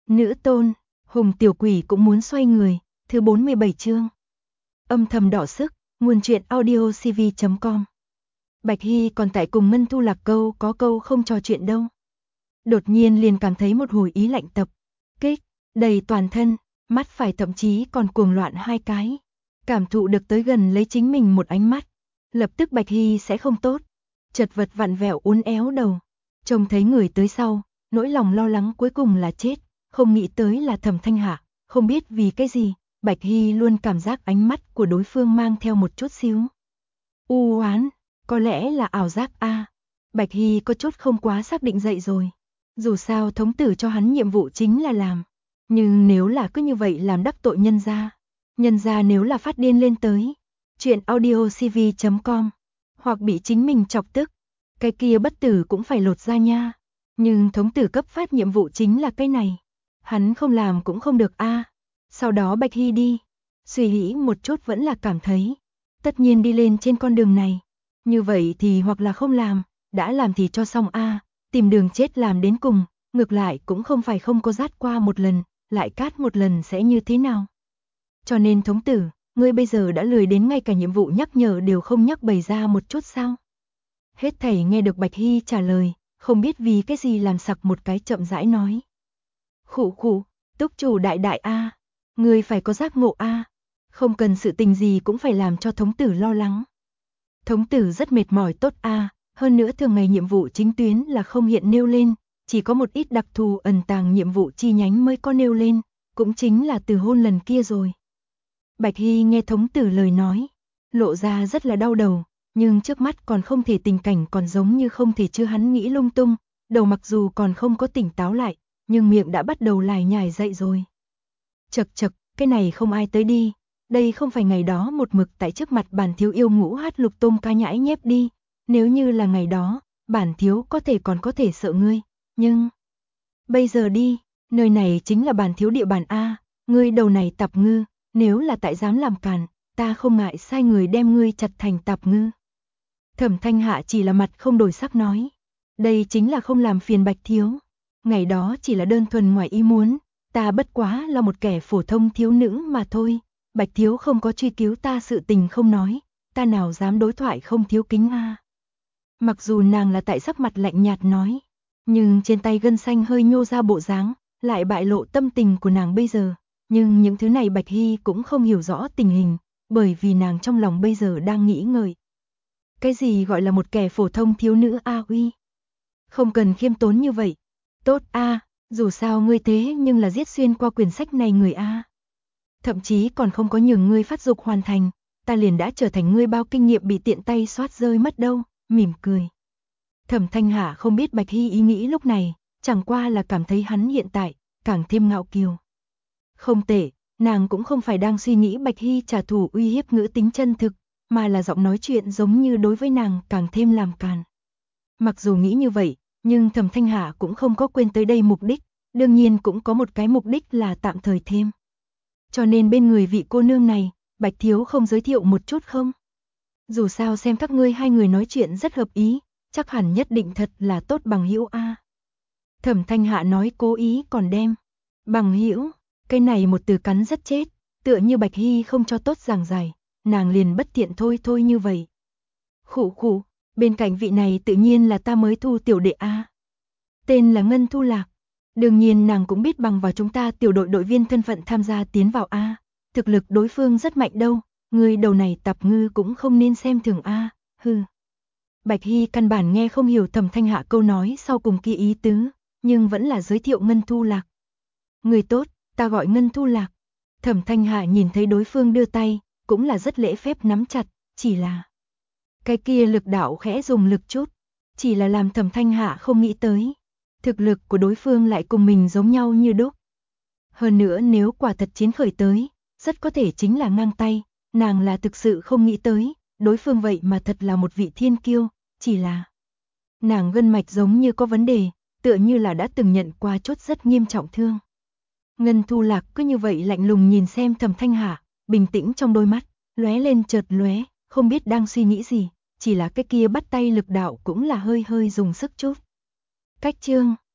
Nữ tôn, Hùng tiểu quỷ cũng muốn xoay người, thứ 47 chương. Âm thầm đỏ sức, nguồn truyện audiocv.com. Bạch Hy còn tại cùng Ngân Thu Lạc câu có câu không trò chuyện đâu. Đột nhiên liền cảm thấy một hồi ý lạnh tập kích, đầy toàn thân, mắt phải thậm chí còn cuồng loạn hai cái. Cảm thụ được tới gần lấy chính mình một ánh mắt, lập tức Bạch Hy sẽ không tốt. Chật vật vặn vẹo uốn éo đầu, trông thấy người tới sau, nỗi lòng lo lắng cuối cùng là chết. Không nghĩ tới là Thẩm Thanh Hạ, không biết vì cái gì, Bạch Hy luôn cảm giác ánh mắt của đối phương mang theo một chút xíu u oán, có lẽ là ảo giác a. Bạch Hy có chút không quá xác định dậy rồi. Dù sao thống tử cho hắn nhiệm vụ chính là làm, nhưng nếu là cứ như vậy làm đắc tội nhân gia nếu là phát điên lên tới, chuyện audiocv.com, hoặc bị chính mình chọc tức, cái kia bất tử cũng phải lột ra nha. Nhưng thống tử cấp phát nhiệm vụ chính là cái này, hắn không làm cũng không được a. Sau đó Bạch Hy đi, suy nghĩ một chút vẫn là cảm thấy, tất nhiên đi lên trên con đường này, như vậy thì hoặc là không làm, đã làm thì cho xong a, tìm đường chết làm đến cùng, ngược lại cũng không phải không có rát qua một lần, lại cát một lần sẽ như thế nào. Cho nên thống tử, ngươi bây giờ đã lười đến ngay cả nhiệm vụ nhắc nhở đều không nhắc bày ra một chút sao? Hết thảy nghe được Bạch Hy trả lời, không biết vì cái gì làm sặc một cái chậm rãi nói. Khụ khụ, túc chủ đại đại a, ngươi phải có giác ngộ a, không cần sự tình gì cũng phải làm cho thống tử lo lắng. Thống tử rất mệt mỏi tốt a, hơn nữa thường ngày nhiệm vụ chính tuyến là không hiện nêu lên, chỉ có một ít đặc thù ẩn tàng nhiệm vụ chi nhánh mới có nêu lên, cũng chính là từ hôn lần kia rồi. Bạch Hy nghe thống tử lời nói, lộ ra rất là đau đầu, nhưng trước mắt còn không thể tình cảnh còn giống như không thể chưa hắn nghĩ lung tung, đầu mặc dù còn không có tỉnh táo lại, nhưng miệng đã bắt đầu lải nhải dậy rồi. Chậc chậc, cái này không ai tới đi, đây không phải ngày đó một mực tại trước mặt bản thiếu yêu ngũ hát lục tôm ca nhãi nhép đi, nếu như là ngày đó, bản thiếu có thể còn có thể sợ ngươi, nhưng bây giờ đi, nơi này chính là bản thiếu địa bàn a, ngươi đầu này tạp ngư, nếu là tại dám làm càn, ta không ngại sai người đem ngươi chặt thành tạp ngư. Thẩm Thanh Hạ chỉ là mặt không đổi sắc nói, đây chính là không làm phiền Bạch thiếu, ngày đó chỉ là đơn thuần ngoài ý muốn, ta bất quá là một kẻ phổ thông thiếu nữ mà thôi, Bạch thiếu không có truy cứu ta sự tình không nói, ta nào dám đối thoại không thiếu kính a. Mặc dù nàng là tại sắc mặt lạnh nhạt nói, nhưng trên tay gân xanh hơi nhô ra bộ dáng, lại bại lộ tâm tình của nàng bây giờ, nhưng những thứ này Bạch Hy cũng không hiểu rõ tình hình, bởi vì nàng trong lòng bây giờ đang nghĩ ngợi. Cái gì gọi là một kẻ phổ thông thiếu nữ a uy? Không cần khiêm tốn như vậy. Tốt a, dù sao ngươi thế nhưng là giết xuyên qua quyển sách này người a. Thậm chí còn không có nhường ngươi phát dục hoàn thành, ta liền đã trở thành ngươi bao kinh nghiệm bị tiện tay soát rơi mất đâu, mỉm cười. Thẩm Thanh Hạ không biết Bạch Hy ý nghĩ lúc này, chẳng qua là cảm thấy hắn hiện tại càng thêm ngạo kiều. Không tệ, nàng cũng không phải đang suy nghĩ Bạch Hy trả thù uy hiếp ngữ tính chân thực, mà là giọng nói chuyện giống như đối với nàng càng thêm làm càn. Mặc dù nghĩ như vậy, nhưng Thẩm Thanh Hạ cũng không có quên tới đây mục đích, đương nhiên cũng có một cái mục đích là tạm thời thêm. Cho nên bên người vị cô nương này, Bạch thiếu không giới thiệu một chút không? Dù sao xem các ngươi hai người nói chuyện rất hợp ý, chắc hẳn nhất định thật là tốt bằng hữu a. Thẩm Thanh Hạ nói cố ý còn đem bằng hữu, cái này một từ cắn rất chết, tựa như Bạch Hy không cho tốt giảng giải, nàng liền bất tiện thôi như vậy. Khụ khụ, bên cạnh vị này tự nhiên là ta mới thu tiểu đệ a. Tên là Ngân Thu Lạc. Đương nhiên nàng cũng biết bằng vào chúng ta tiểu đội đội viên thân phận tham gia tiến vào a, thực lực đối phương rất mạnh đâu, người đầu này tạp ngư cũng không nên xem thường a, hừ. Bạch Hy căn bản nghe không hiểu Thẩm Thanh Hạ câu nói sau cùng kia ý tứ, nhưng vẫn là giới thiệu Ngân Thu Lạc. Người tốt, ta gọi Ngân Thu Lạc. Thẩm Thanh Hạ nhìn thấy đối phương đưa tay, cũng là rất lễ phép nắm chặt, chỉ là cái kia lực đạo khẽ dùng lực chút, chỉ là làm Thẩm Thanh Hạ không nghĩ tới. Thực lực của đối phương lại cùng mình giống nhau như đúc. Hơn nữa nếu quả thật chiến khởi tới, rất có thể chính là ngang tay, nàng là thực sự không nghĩ tới, đối phương vậy mà thật là một vị thiên kiêu, chỉ là nàng gân mạch giống như có vấn đề, tựa như là đã từng nhận qua chút rất nghiêm trọng thương. Ngân Thu Lạc cứ như vậy lạnh lùng nhìn xem Thẩm Thanh Hạ, bình tĩnh trong đôi mắt, lóe lên chợt lóe, không biết đang suy nghĩ gì, chỉ là cái kia bắt tay lực đạo cũng là hơi dùng sức chút. Cách chương